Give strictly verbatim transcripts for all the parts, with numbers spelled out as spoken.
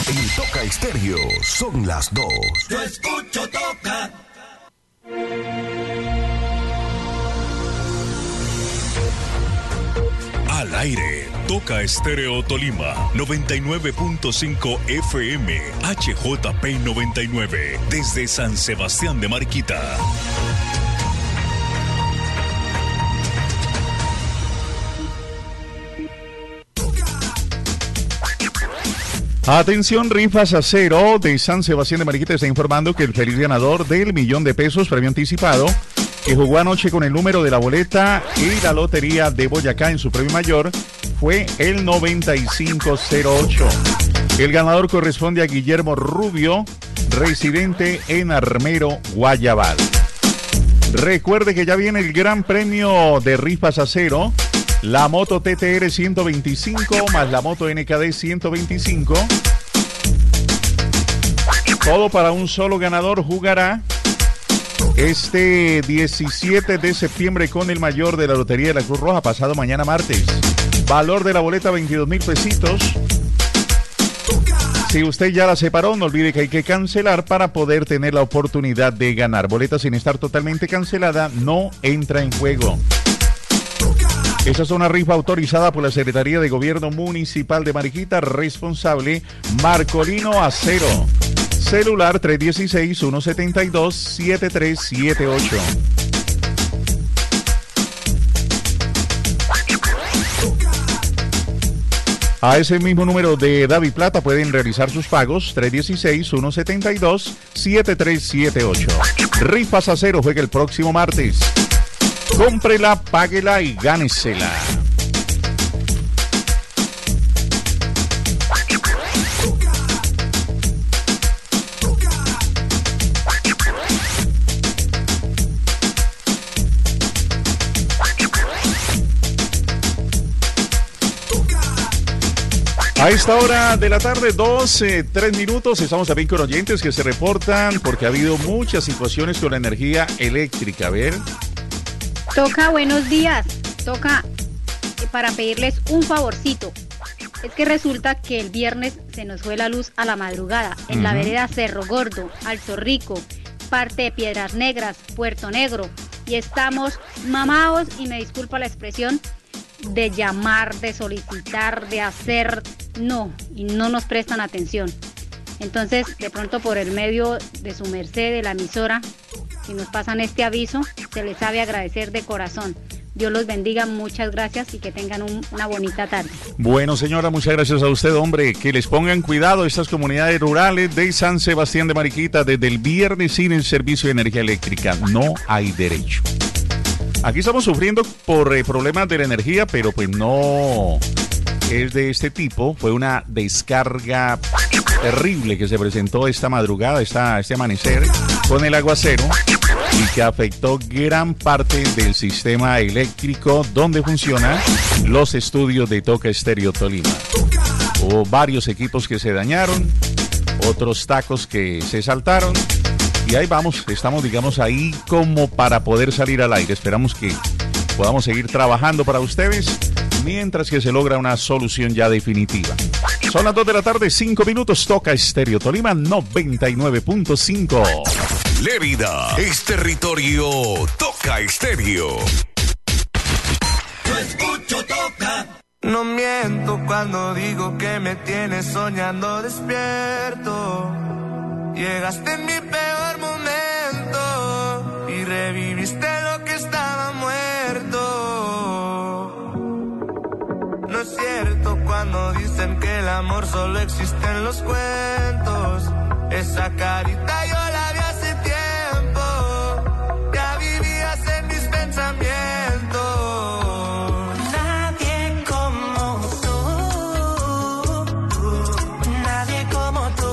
En Toca Estéreo son las dos. Yo escucho Toca. Al aire, Toca Estéreo Tolima, noventa y nueve punto cinco F M, H J P noventa y nueve, desde San Sebastián de Mariquita. Atención, Rifas Acero de San Sebastián de Mariquita está informando que el feliz ganador del millón de pesos premio anticipado que jugó anoche con el número de la boleta y la lotería de Boyacá en su premio mayor fue el noventa y cinco cero ocho. El ganador corresponde a Guillermo Rubio, residente en Armero, Guayabal. Recuerde que ya viene el gran premio de Rifas Acero. La moto T T R ciento veinticinco más la moto N K D ciento veinticinco. Todo para un solo ganador. Jugará este diecisiete de septiembre con el mayor de la Lotería de la Cruz Roja, pasado mañana martes. Valor de la boleta veintidós mil pesitos. Si usted ya la separó, no olvide que hay que cancelar para poder tener la oportunidad de ganar. Boleta sin estar totalmente cancelada no entra en juego. Esa es una rifa autorizada por la Secretaría de Gobierno Municipal de Mariquita, responsable Marcolino Acero. Celular tres uno seis, uno siete dos, siete tres siete ocho. A ese mismo número de David Plata pueden realizar sus pagos, tres uno seis, uno siete dos, siete tres siete ocho. Rifas Acero juega el próximo martes. Cómprela, páguela y gánesela. A esta hora de la tarde, doce, tres minutos, estamos también con oyentes que se reportan porque ha habido muchas situaciones con la energía eléctrica. A ver. Toca, buenos días. Toca eh, para pedirles un favorcito. Es que resulta que el viernes se nos fue la luz a la madrugada en uh-huh. la vereda Cerro Gordo, Alto Rico, parte de Piedras Negras, Puerto Negro. Y estamos mamados, y me disculpa la expresión, de llamar, de solicitar, de hacer, no, y no nos prestan atención. Entonces, de pronto por el medio de su merced, de la emisora, si nos pasan este aviso, se les sabe agradecer de corazón. Dios los bendiga, muchas gracias y que tengan un, una bonita tarde. Bueno, señora, muchas gracias a usted, hombre. Que les pongan cuidado estas comunidades rurales de San Sebastián de Mariquita. Desde el viernes sin el servicio de energía eléctrica. No hay derecho. Aquí estamos sufriendo por eh, problemas de la energía, pero pues no es de este tipo. Fue una descarga terrible que se presentó esta madrugada, esta, este amanecer, con el aguacero y que afectó gran parte del sistema eléctrico donde funcionan los estudios de Toca Estéreo Tolima. Hubo varios equipos que se dañaron, otros tacos que se saltaron. Y ahí vamos, estamos digamos ahí como para poder salir al aire. Esperamos que podamos seguir trabajando para ustedes mientras que se logra una solución ya definitiva. Son las dos de la tarde, cinco minutos. Toca Estéreo Tolima noventa y nueve punto cinco. Lérida es territorio Toca Estéreo. Yo escucho Toca. No miento cuando digo que me tienes soñando despierto. Llegaste en mi peor momento y reviviste lo que estaba muerto. No es cierto cuando dicen que el amor solo existe en los cuentos. Esa carita yo la vi hace tiempo, ya vivías en mis pensamientos. Nadie como tú, nadie como tú.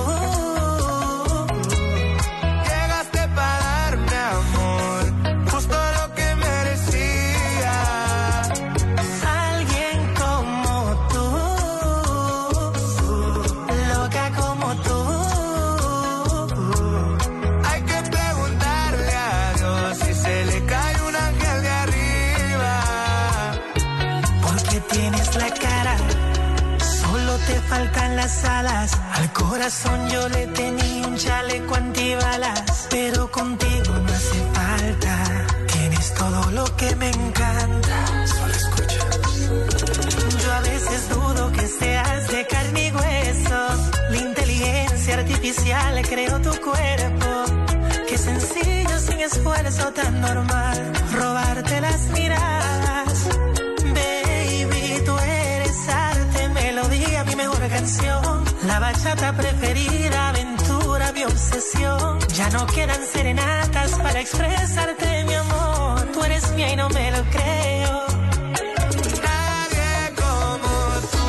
faltan las alas. Al corazón yo le tenía un chaleco antibalas, pero contigo no hace falta. Tienes todo lo que me encanta. Solo escucha. Yo a veces dudo que seas de carne y hueso. La inteligencia artificial creó tu cuerpo. Qué sencillo, sin esfuerzo, tan normal robarte las miradas. Baby, tú eres arte, melodía, mi mejor canción. La bachata preferida, aventura, mi obsesión. Ya no quedan serenatas para expresarte mi amor. Tú eres mía y no me lo creo. Nadie como tú,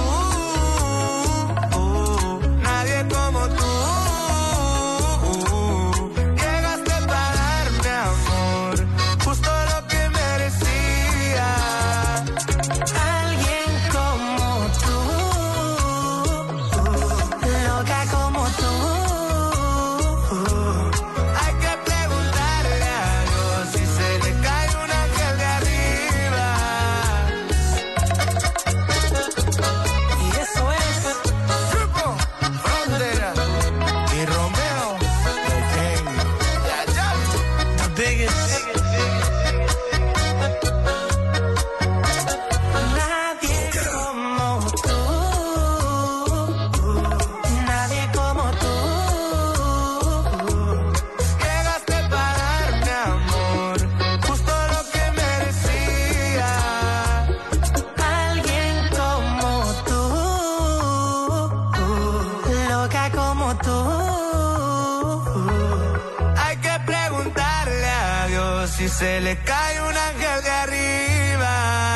uh, nadie como tú. Si se le cae un ángel de arriba.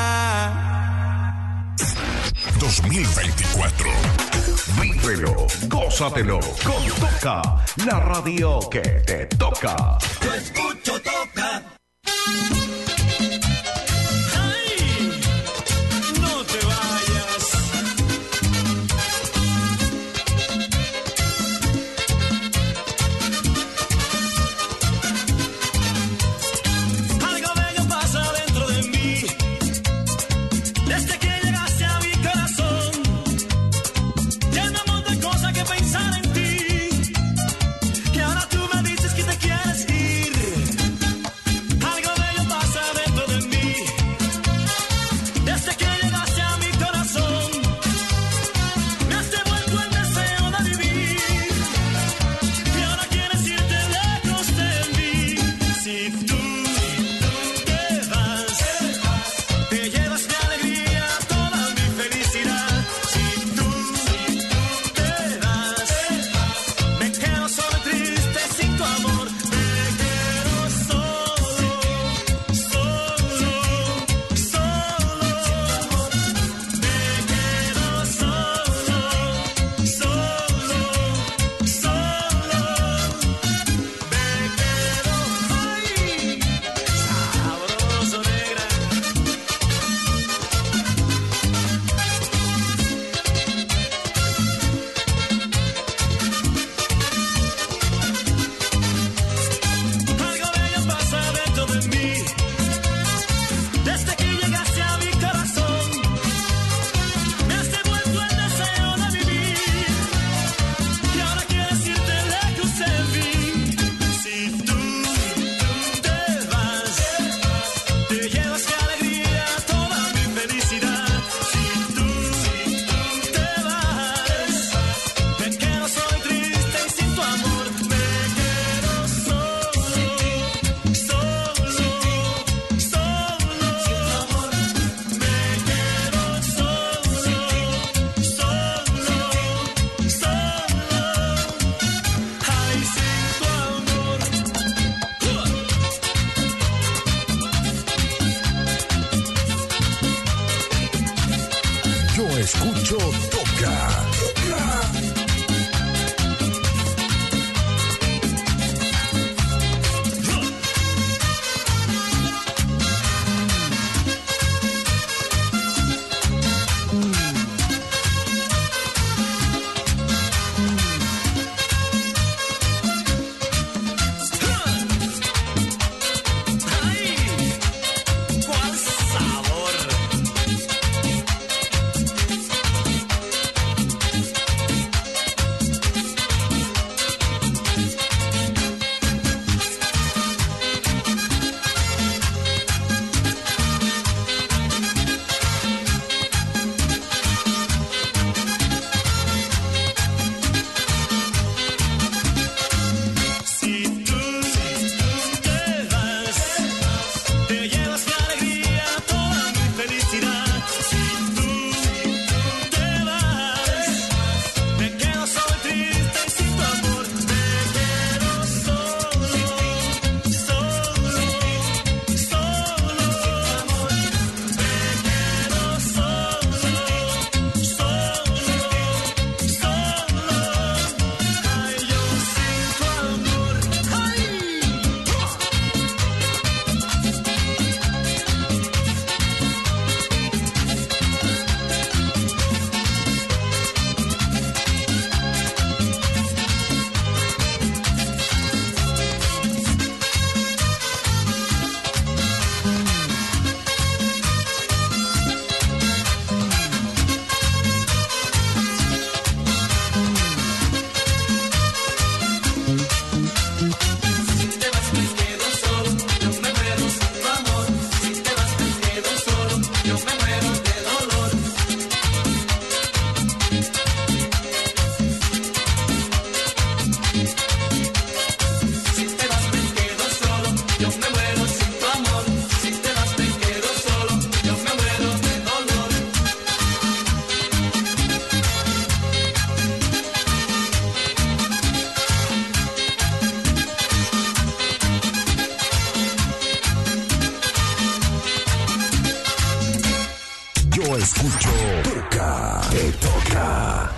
dos mil veinticuatro. Vívelo, gózatelo con Toca, la radio que te toca. Yo escucho Toca. escucho Toca. escucho, toca, te toca.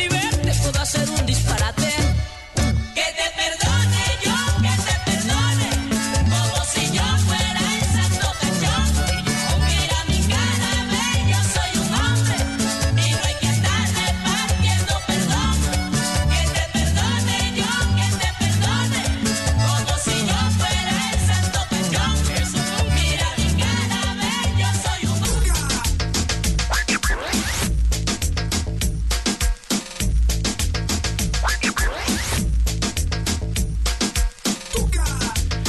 Hacer un disparate. Que te perdone yo, que te perdone.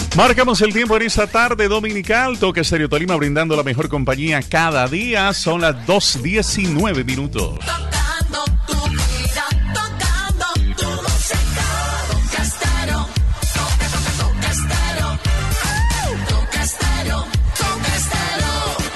Marcamos el tiempo en esta tarde dominical. Toca Estéreo Tolima brindando la mejor compañía cada día. Son las dos diecinueve minutos. Tocando tu vida, tocando tu música. Toca Estéreo, toca, toca, toca Estéreo. Toca Estéreo, toca Estéreo.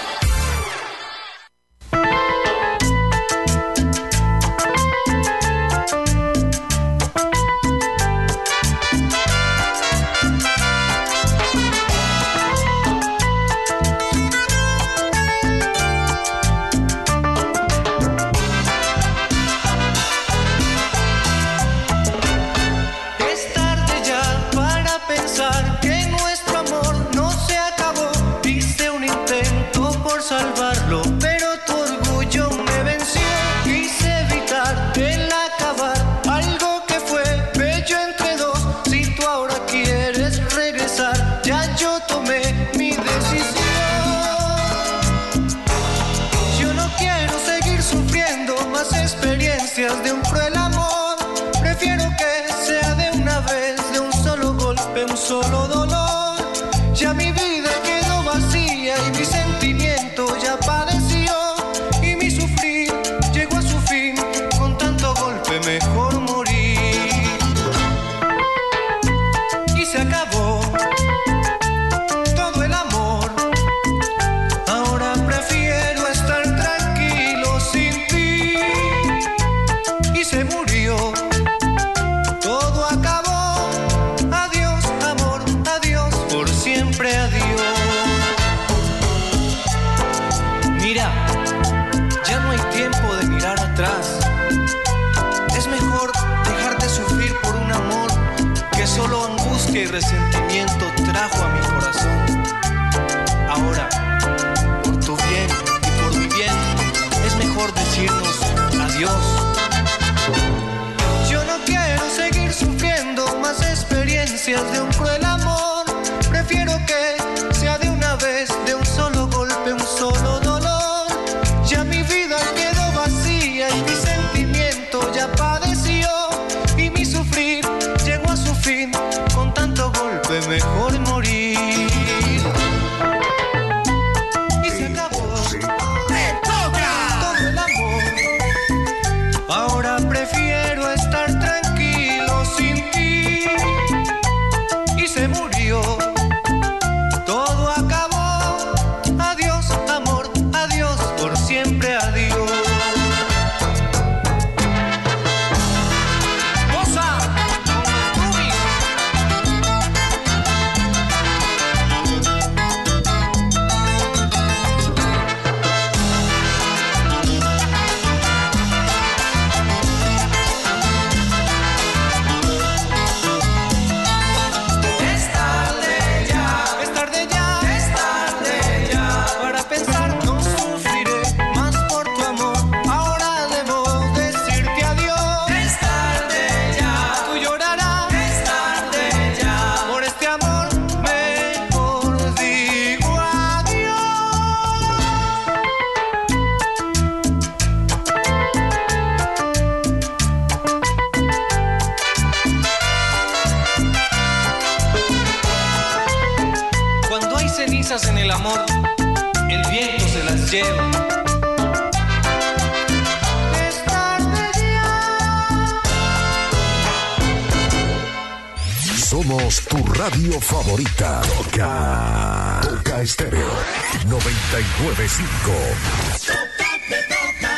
Salvarlo, pero tu orgullo me venció. Quise evitar el acabar algo que fue bello entre dos. Si tú ahora quieres regresar, ya yo tomé mi decisión. Yo no quiero seguir sufriendo más experiencias de un cruel amor. Prefiero que sea de una vez, de un solo golpe, un solo dolor. Ya mi vida quedó vacía y mi sentimiento ya padeció, y mi sufrir llegó a su fin. Con tanto golpe mejor morir. Y se acabó todo el amor. Ahora prefiero estar tranquilo sin ti. Y se murió, todo acabó. Adiós amor, adiós, por siempre adiós. Mira, ya no hay tiempo de mirar atrás. Es mejor dejar de sufrir por un amor que solo angustia y resentimiento trajo a mi corazón. Ahora, por tu bien y por mi bien, es mejor decirnos adiós. Yo no quiero seguir sufriendo más experiencias de un cruel amor. Prefiero que sea de una vez, de un solo golpe, un solo dolor. Ya mi vida quedó vacía y mi sentimiento ya padeció, y mi sufrir llegó a su fin. Con tanto golpe mejor morir. Y se acabó todo el amor. Ahora prefiero estar tranquilo sin ti. Y se murió, todo acabó. Adiós amor, adiós, por siempre adiós. Goza, Rumi. Es tarde ya, es tarde ya, es tarde ya. Para pensar no sufriré más por tu amor. Ahora debo decirte adiós. Es tarde ya, tú llorarás. Es tarde ya, por este amor mejor digo adiós. Cuando hay cenizas en el amor, el viento se las lleva. Es tarde ya. Somos tu radio favorita. Toca. Toca Estéreo noventa y nueve punto cinco. Toca, te toca.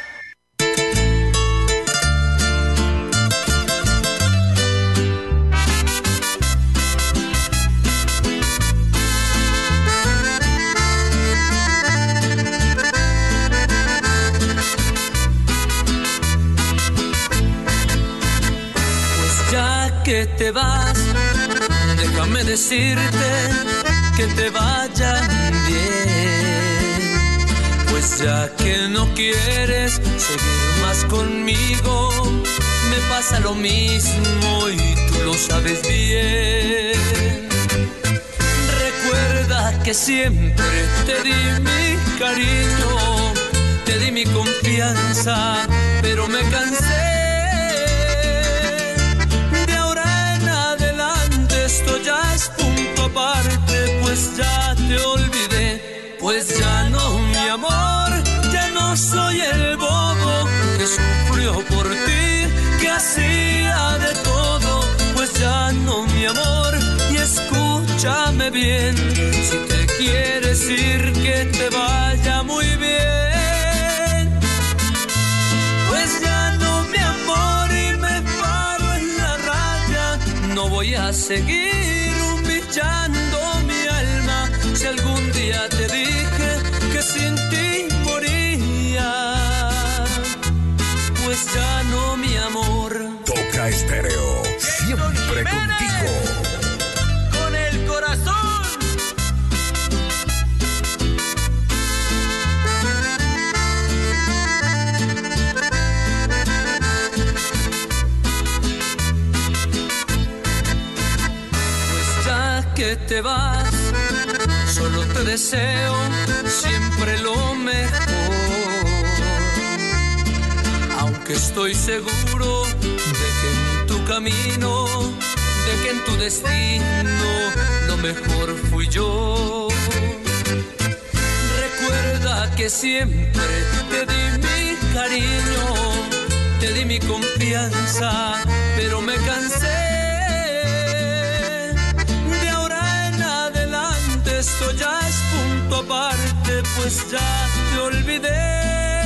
Pues ya que te vas, déjame decirte que te vayan bien. Pues ya que no quieres seguir más conmigo, me pasa lo mismo y tú lo sabes bien. Recuerda que siempre te di mi cariño, te di mi confianza, pero me cansé. De ahora en adelante esto ya es punto aparte, pues ya te olvidé, pues ya no, mi amor, ya no soy el bobo que sufrió por ti, que hacía de todo, pues ya no, mi amor, y escúchame bien, si te quieres ir que te vaya muy bien, pues ya no, mi amor, y me paro en la raya, no voy a seguir humillando mi alma, si algún día te dije que sin ti moría, pues ya no, mi amor. Toca Estéreo, siempre contigo. Con el corazón. Pues ya que te vas, solo te deseo siempre lo mejor, aunque estoy seguro de que en tu camino, de que en tu destino lo mejor fui yo. Recuerda que siempre te di mi cariño, te di mi confianza, pero me cansé. De ahora en adelante esto ya es punto aparte, pues ya te olvidé.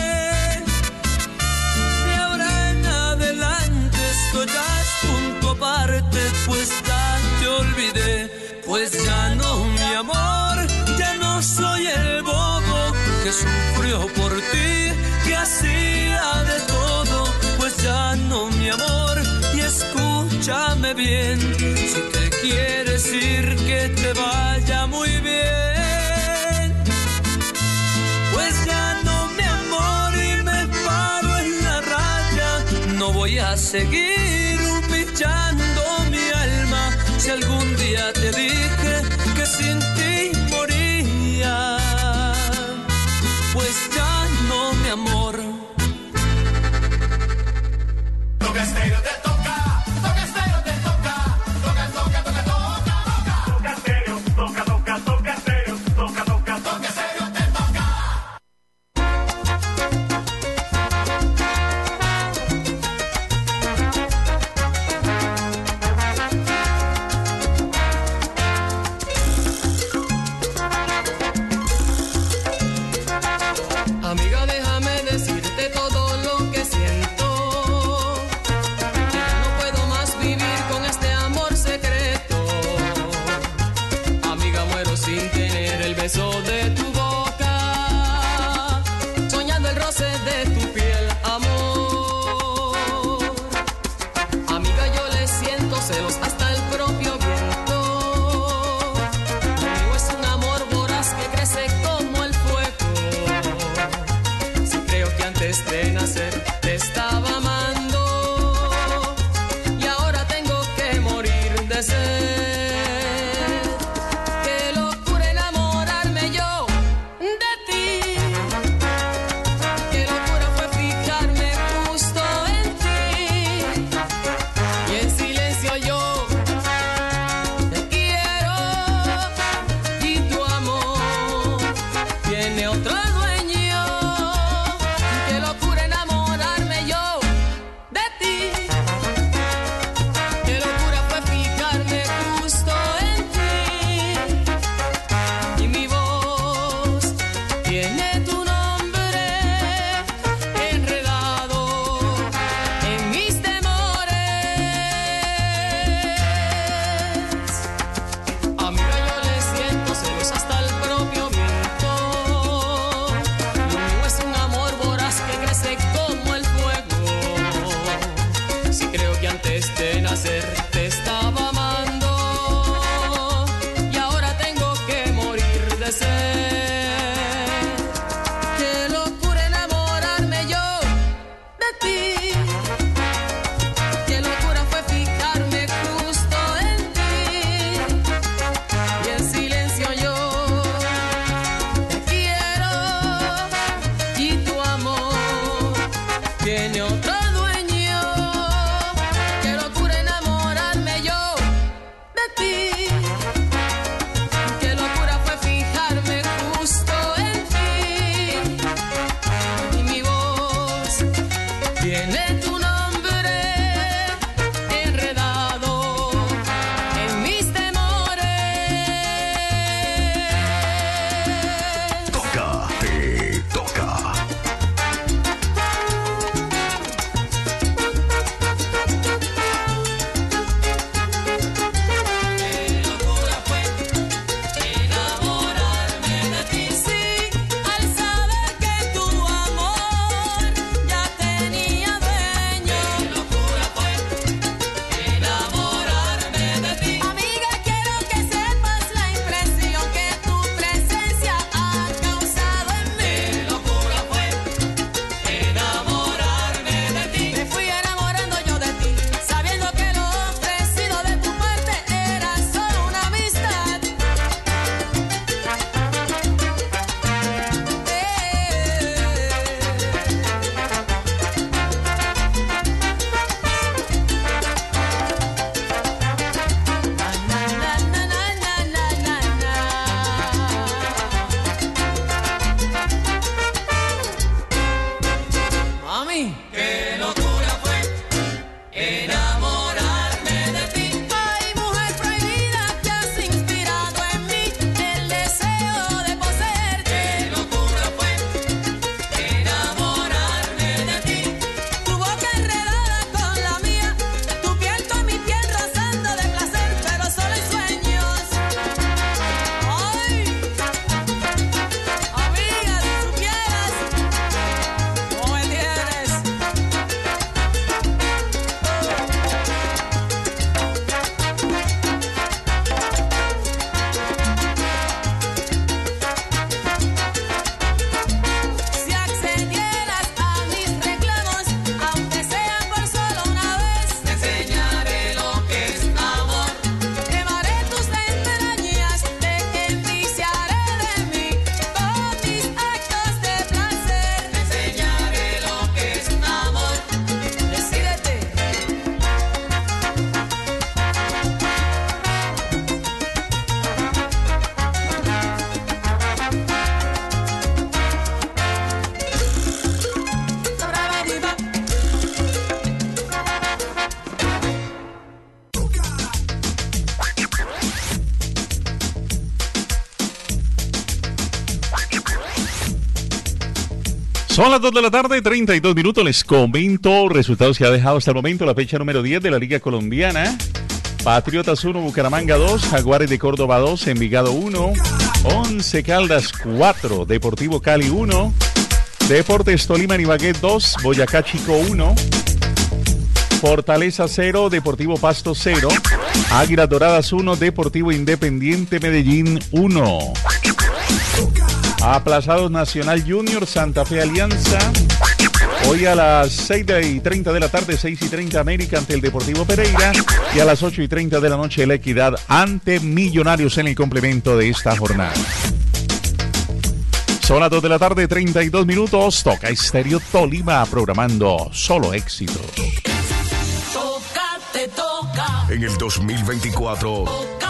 Esto ya es punto aparte, pues ya te olvidé, pues ya no, mi amor, ya no soy el bobo que sufrió por ti, que hacía de todo, pues ya no, mi amor, y escúchame bien, si te quieres ir que te vaya muy bien, pues ya no, mi amor, y me paro en la raya, no voy a seguir humillando mi alma, si algún día te dije que sin ti moría, pues ya no, mi amor. Toca Estéreo te toca, Toca Estéreo te toca, toca, toca, toca, toca, toca Estéreo, toca, toca, toca Estéreo, toca, toca, toca Estéreo te toca. Son las dos de la tarde, treinta y dos minutos. Les comento resultados que ha dejado hasta el momento la fecha número diez de la Liga Colombiana. Patriotas uno, Bucaramanga dos, Jaguares de Córdoba dos, Envigado uno, Once Caldas cuatro, Deportivo Cali uno, Deportes Tolima y Ibagué dos, Boyacá Chico uno, Fortaleza cero, Deportivo Pasto cero, Águilas Doradas uno, Deportivo Independiente Medellín uno. Aplazados Nacional Junior, Santa Fe Alianza. Hoy a las seis y treinta de la tarde, seis y treinta América ante el Deportivo Pereira. Y a las ocho y treinta de la noche La Equidad ante Millonarios en el complemento de esta jornada. Son las dos de la tarde, treinta y dos minutos. Toca Estéreo Tolima, programando solo éxito. Toca, te toca. En el dos mil veinticuatro, Toca.